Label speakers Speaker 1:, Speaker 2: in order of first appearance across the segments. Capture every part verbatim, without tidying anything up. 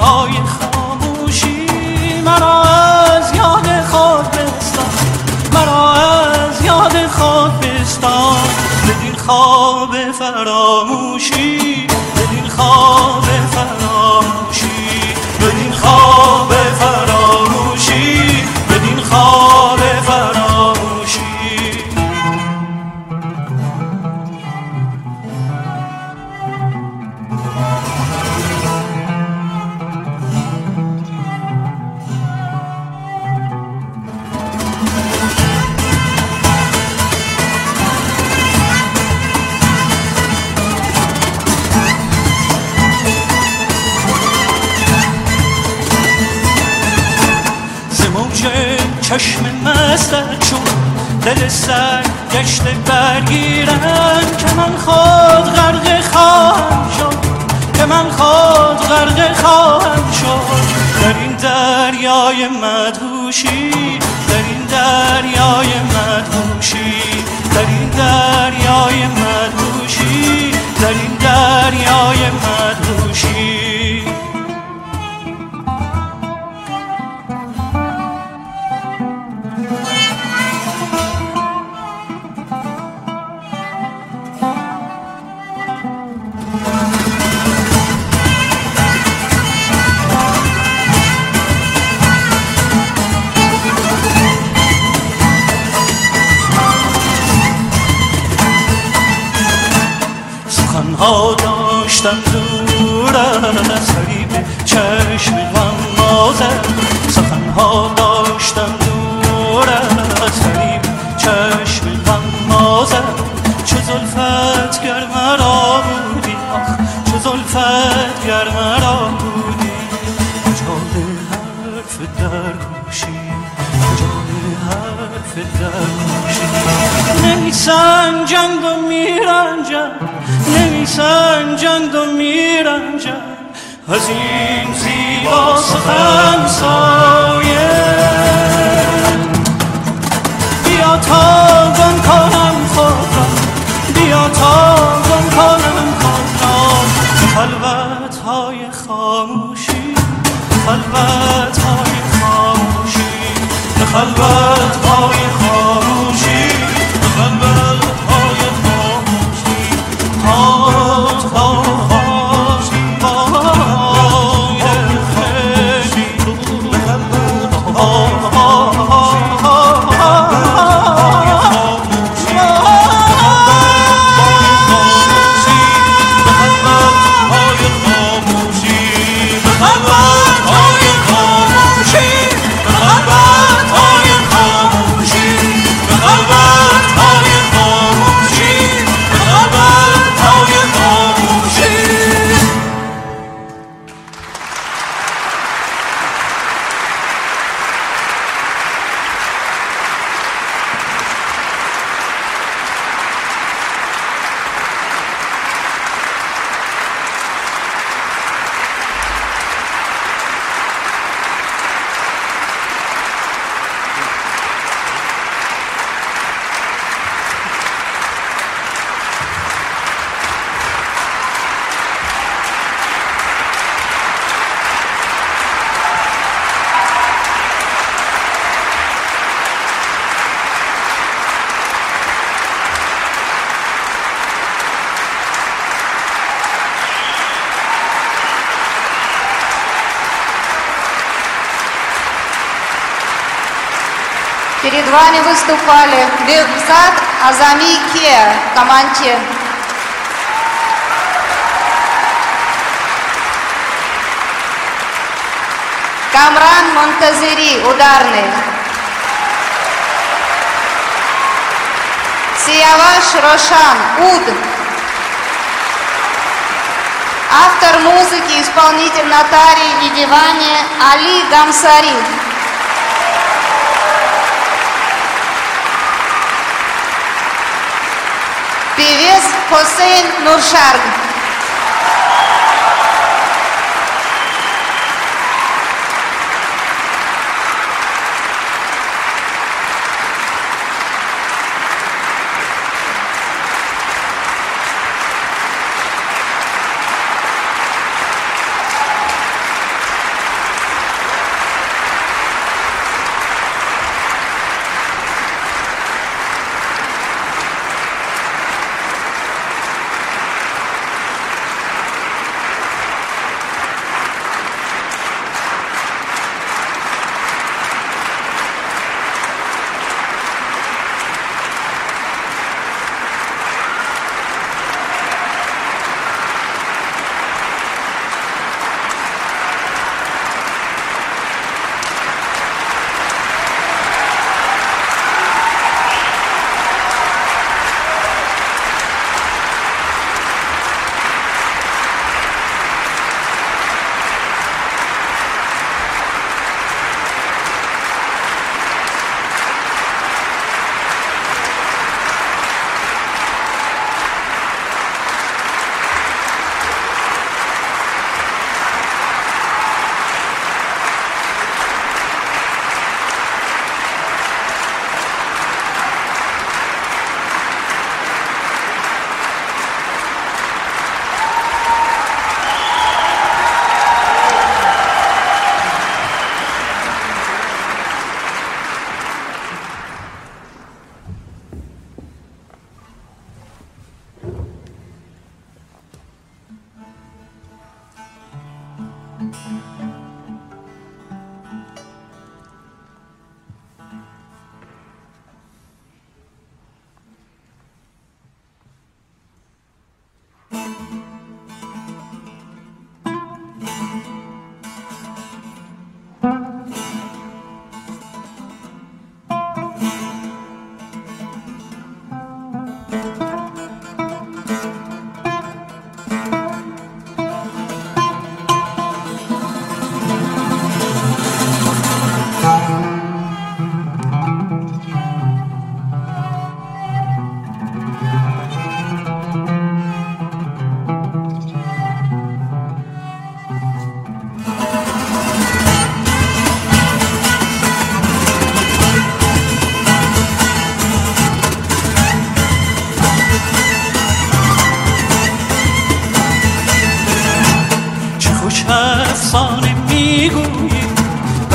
Speaker 1: های خاموشی مرا از یاد خود بستان، مرا از یاد خود بستان. بدین خواب فراموشی، بدین خواب فراموشی، بدین خواب فراموشی، بدین خواب فراموشی. چشم مستت شد دل سر گشته برگیرم که من خود غرق خواهم شد، که من خود غرق خواهم شد. در این دریای مدهوشی، در این دریای مدهوشی، در این دریای مدهوشی، در این دریای مدهوشی. ها داشتم دور از فریب چشم غمازم، سخنها داشتم دور از فریب چشم غمازم. چو زلفت گر مرا بودی، آخ چو زلفت گر مرا بودی، کجای حرف در گوشی، کجای حرف در گوشی. نمی سنجند و میرنجند، نمی سنجند و میرنجند از این زیبا سخن سایه. بیا تا گم کنم خود را، بیا تا گم کنم خود را به خلوت های خاموشی، خلوت های خاموشی، به خلوت های خاموشی، به خلوت های خاموشی. خواهد خواهد
Speaker 2: Перед вами выступали Бекзат Азами Кия, Каманчи. Камран Монтазери, ударный. Сияваш Рошан, уд. Автор музыки, исполнитель на таре и диване Али Гамсари. Певец Хосейн Нуршарг.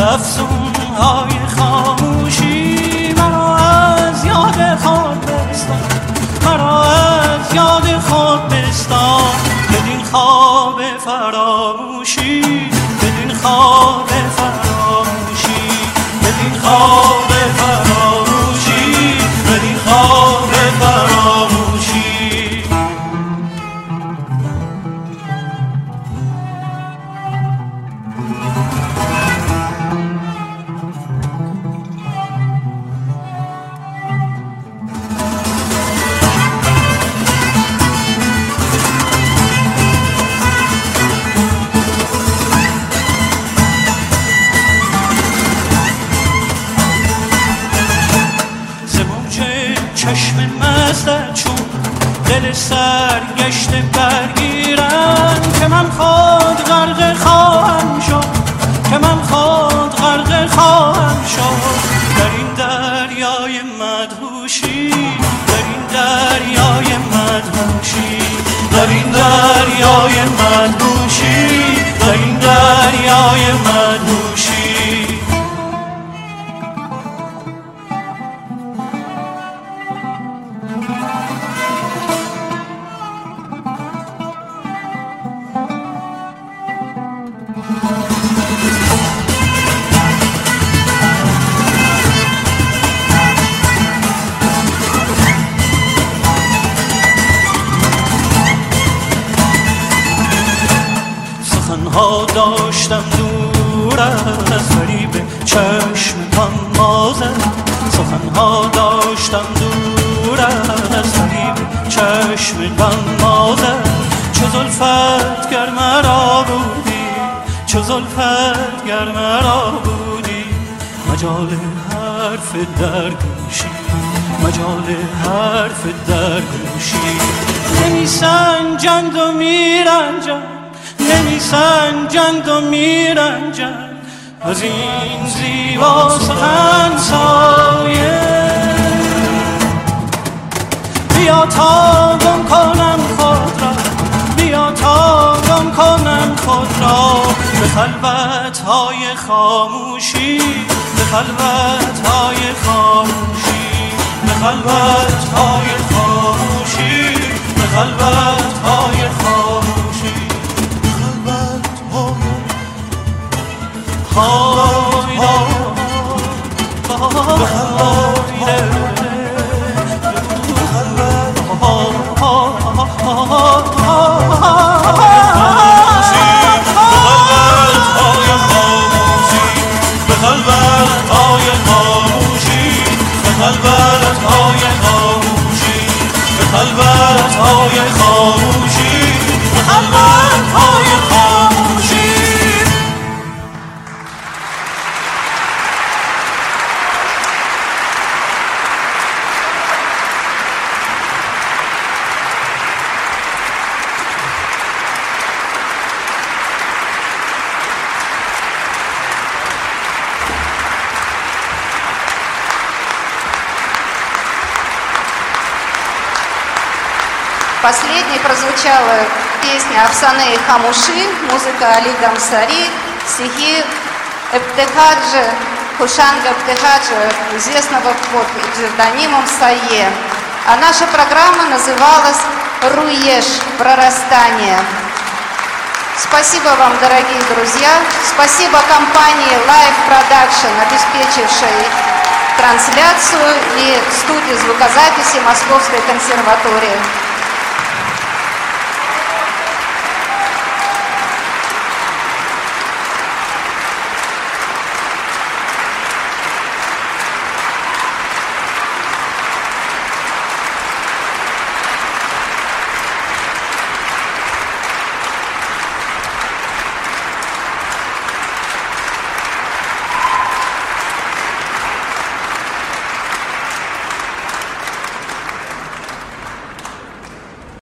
Speaker 1: افسونهای خاموشی مرا از یاد خود بستان، مرا از یاد خود بستان. بدین خواب فراموشی، بدین خواب فراموشی، بدین خواب فراموشی، بدین خواب فراموشی. چشم مستت چون دل سرگشته برگیرن که من خود غرق خواهم شد، که من خود غرق خواهم شد. در این دریای مدهوشی، در این دریای مدهوشی، در این دریای مدهوشی، در این دریای مدهوشی. سخنها داشتم دور از فریب چشم تمازه، سخنها داشتم دور از فریب چشم تمازه. چو زلفت گر مرا بودی، چو زلفت گر مرا بودی، مجال حرف در گوشی، مجال حرف در گوشی. نمی سنجند و میرنجند، نمی سنجند و میرنجند از این زیبا سخن سایه. بیا تا گم کنم خود را، بیا تا گم کنم خود را به خلوت‌های خاموشی، به خلوت‌های خاموشی، به خلوت‌های خاموشی، به خلوت‌های خاموشی.
Speaker 2: Последней прозвучала песня «Афсане и Хамуши», музыка Али Гамсари, стихи Эбтехаджи, Хушанга Эбтехаджи, известного под псевдонимом Сае. А наша программа называлась «Руеш. Прорастание». Спасибо вам, дорогие друзья. Спасибо компании Live Production, обеспечившей трансляцию, и студии звукозаписи Московской консерватории.